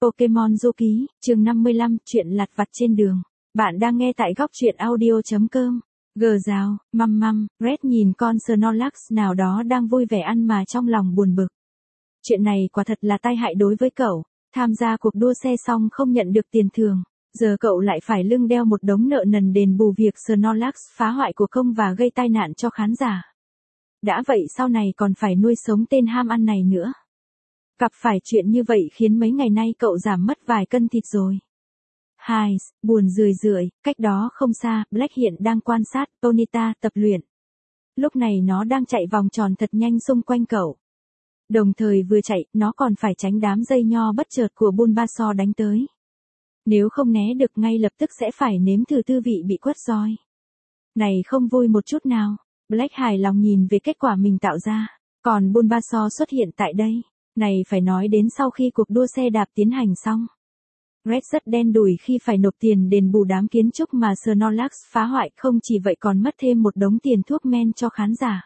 Pokemon Du Ký, chương 55, chuyện lặt vặt trên đường. Bạn đang nghe tại góc truyện audio.com. Gờ rào, măm, Red nhìn con Snorlax nào đó đang vui vẻ ăn mà trong lòng buồn bực. Chuyện này quả thật là tai hại đối với cậu, tham gia cuộc đua xe xong không nhận được tiền thưởng, giờ cậu lại phải lưng đeo một đống nợ nần đền bù việc Snorlax phá hoại của công và gây tai nạn cho khán giả. Đã vậy sau này còn phải nuôi sống tên ham ăn này nữa. Gặp phải chuyện như vậy khiến mấy ngày nay cậu giảm mất vài cân thịt rồi. Hai, buồn rười, cách đó không xa, Black hiện đang quan sát Ponyta tập luyện. Lúc này nó đang chạy vòng tròn thật nhanh xung quanh cậu. Đồng thời vừa chạy, nó còn phải tránh đám dây nho bất chợt của Bulbasaur đánh tới. Nếu không né được ngay lập tức sẽ phải nếm thử tư vị bị quất roi. Này không vui một chút nào, Black hài lòng nhìn về kết quả mình tạo ra. Còn Bulbasaur xuất hiện tại đây. Này phải nói đến sau khi cuộc đua xe đạp tiến hành xong. Red rất đen đủi khi phải nộp tiền đền bù đám kiến trúc mà Snorlax phá hoại, không chỉ vậy còn mất thêm một đống tiền thuốc men cho khán giả.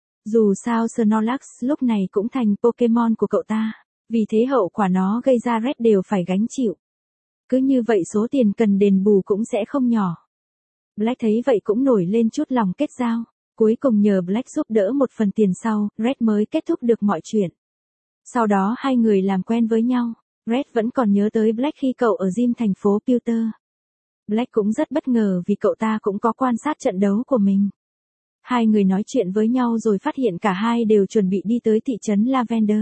Dù sao Snorlax lúc này cũng thành Pokemon của cậu ta, vì thế hậu quả nó gây ra Red đều phải gánh chịu. Cứ như vậy số tiền cần đền bù cũng sẽ không nhỏ. Black thấy vậy cũng nổi lên chút lòng kết giao, cuối cùng nhờ Black giúp đỡ một phần tiền sau, Red mới kết thúc được mọi chuyện. Sau đó hai người làm quen với nhau, Red vẫn còn nhớ tới Black khi cậu ở gym thành phố Pewter. Black cũng rất bất ngờ vì cậu ta cũng có quan sát trận đấu của mình. Hai người nói chuyện với nhau rồi phát hiện cả hai đều chuẩn bị đi tới thị trấn Lavender.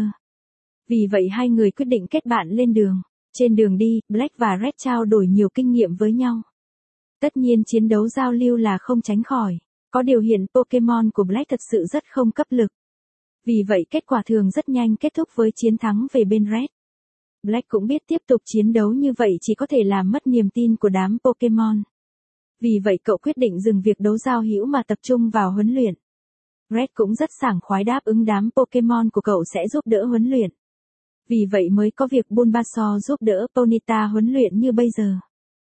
Vì vậy hai người quyết định kết bạn lên đường. Trên đường đi, Black và Red trao đổi nhiều kinh nghiệm với nhau. Tất nhiên chiến đấu giao lưu là không tránh khỏi. Có điều hiện Pokemon của Black thật sự rất không cấp lực. Vì vậy kết quả thường rất nhanh kết thúc với chiến thắng về bên Red. Black cũng biết tiếp tục chiến đấu như vậy chỉ có thể làm mất niềm tin của đám Pokemon. Vì vậy cậu quyết định dừng việc đấu giao hữu mà tập trung vào huấn luyện. Red cũng rất sảng khoái đáp ứng đám Pokemon của cậu sẽ giúp đỡ huấn luyện. Vì vậy mới có việc Bulbasaur giúp đỡ Ponyta huấn luyện như bây giờ.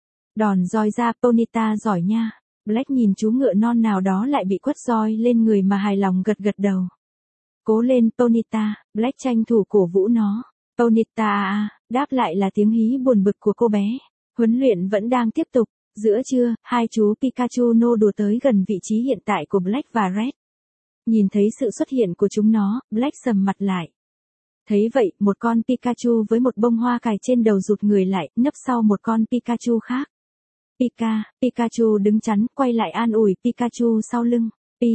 Đòn roi ra Ponyta giỏi nha. Black nhìn chú ngựa non nào đó lại bị quất roi lên người mà hài lòng gật đầu. Cố lên Ponyta, Black tranh thủ cổ vũ nó. Ponyta à, đáp lại là tiếng hí buồn bực của cô bé. Huấn luyện vẫn đang tiếp tục. Giữa trưa, hai chú Pikachu nô đùa tới gần vị trí hiện tại của Black và Red. Nhìn thấy sự xuất hiện của chúng nó, Black sầm mặt lại. Thấy vậy, một con Pikachu với một bông hoa cài trên đầu rụt người lại, nấp sau một con Pikachu khác. Pikachu đứng chắn, quay lại an ủi Pikachu sau lưng.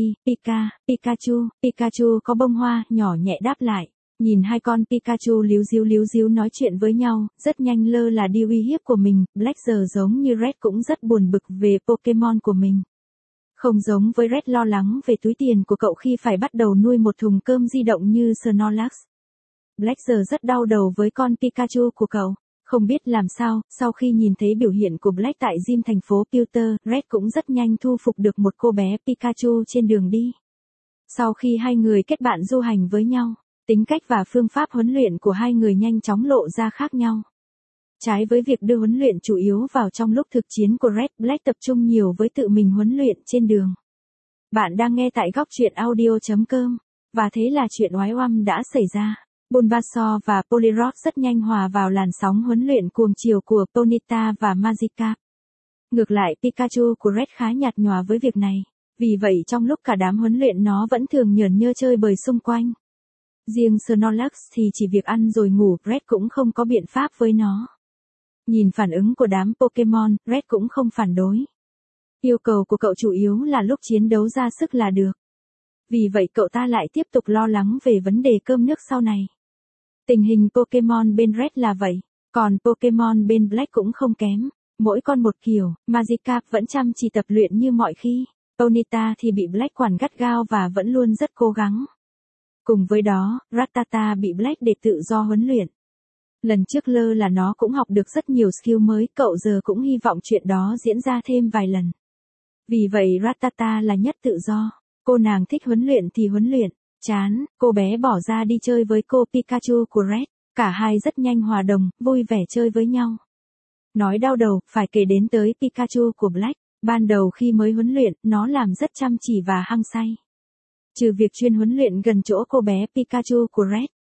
Pikachu có bông hoa, nhỏ nhẹ đáp lại. Nhìn hai con Pikachu líu díu nói chuyện với nhau, rất nhanh lơ là đi uy hiếp của mình, Black giờ giống như Red cũng rất buồn bực về Pokemon của mình. Không giống với Red lo lắng về túi tiền của cậu khi phải bắt đầu nuôi một thùng cơm di động như Snorlax. Black giờ rất đau đầu với con Pikachu của cậu. Không biết làm sao, sau khi nhìn thấy biểu hiện của Black tại gym thành phố Pewter, Red cũng rất nhanh thu phục được một cô bé Pikachu trên đường đi. Sau khi hai người kết bạn du hành với nhau, tính cách và phương pháp huấn luyện của hai người nhanh chóng lộ ra khác nhau. Trái với việc đưa huấn luyện chủ yếu vào trong lúc thực chiến của Red, Black tập trung nhiều với tự mình huấn luyện trên đường. Bạn đang nghe tại góc truyện audio.com. Và thế là chuyện oái oăm đã xảy ra. Bulbasaur và Poliwrath rất nhanh hòa vào làn sóng huấn luyện cuồng chiều của Ponyta và Magikarp. Ngược lại Pikachu của Red khá nhạt nhòa với việc này. Vì vậy trong lúc cả đám huấn luyện nó vẫn thường nhởn nhơ chơi bời xung quanh. Riêng Snorlax thì chỉ việc ăn rồi ngủ, Red cũng không có biện pháp với nó. Nhìn phản ứng của đám Pokemon, Red cũng không phản đối. Yêu cầu của cậu chủ yếu là lúc chiến đấu ra sức là được. Vì vậy cậu ta lại tiếp tục lo lắng về vấn đề cơm nước sau này. Tình hình Pokemon bên Red là vậy, còn Pokemon bên Black cũng không kém. Mỗi con một kiểu, Magikarp vẫn chăm chỉ tập luyện như mọi khi. Ponyta thì bị Black quản gắt gao và vẫn luôn rất cố gắng. Cùng với đó, Rattata bị Black để tự do huấn luyện. Lần trước lơ là nó cũng học được rất nhiều skill mới, cậu giờ cũng hy vọng chuyện đó diễn ra thêm vài lần. Vì vậy Rattata là nhất tự do. Cô nàng thích huấn luyện thì huấn luyện, chán, cô bé bỏ ra đi chơi với cô Pikachu của Red. Cả hai rất nhanh hòa đồng, vui vẻ chơi với nhau. Nói đau đầu, phải kể đến tới Pikachu của Black. Ban đầu khi mới huấn luyện, nó làm rất chăm chỉ và hăng say. Trừ việc chuyên huấn luyện gần chỗ cô bé Pikachu của Red.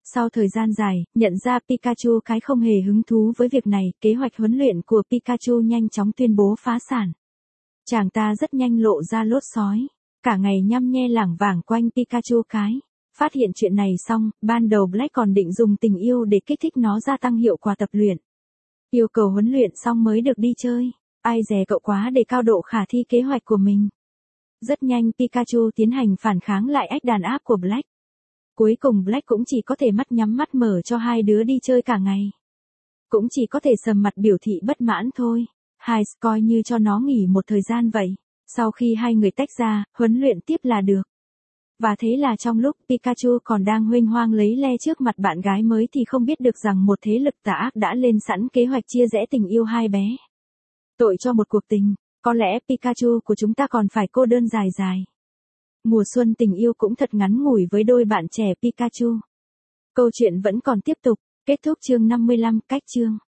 Sau thời gian dài, nhận ra Pikachu cái không hề hứng thú với việc này, kế hoạch huấn luyện của Pikachu nhanh chóng tuyên bố phá sản. Chàng ta rất nhanh lộ ra lốt sói, cả ngày nhăm nhe lảng vảng quanh Pikachu cái. Phát hiện chuyện này xong, ban đầu Black còn định dùng tình yêu để kích thích nó gia tăng hiệu quả tập luyện. Yêu cầu huấn luyện xong mới được đi chơi. Ai dè cậu quá để cao độ khả thi kế hoạch của mình. Rất nhanh Pikachu tiến hành phản kháng lại ách đàn áp của Black. Cuối cùng Black cũng chỉ có thể mắt nhắm mắt mở cho hai đứa đi chơi cả ngày. Cũng chỉ có thể sầm mặt biểu thị bất mãn thôi. Hai coi như cho nó nghỉ một thời gian vậy. Sau khi hai người tách ra, huấn luyện tiếp là được. Và thế là trong lúc Pikachu còn đang huênh hoang lấy le trước mặt bạn gái mới thì không biết được rằng một thế lực tà ác đã lên sẵn kế hoạch chia rẽ tình yêu hai bé. Tội cho một cuộc tình, có lẽ Pikachu của chúng ta còn phải cô đơn dài dài. Mùa xuân tình yêu cũng thật ngắn ngủi với đôi bạn trẻ Pikachu. Câu chuyện vẫn còn tiếp tục, kết thúc chương 55, cách chương.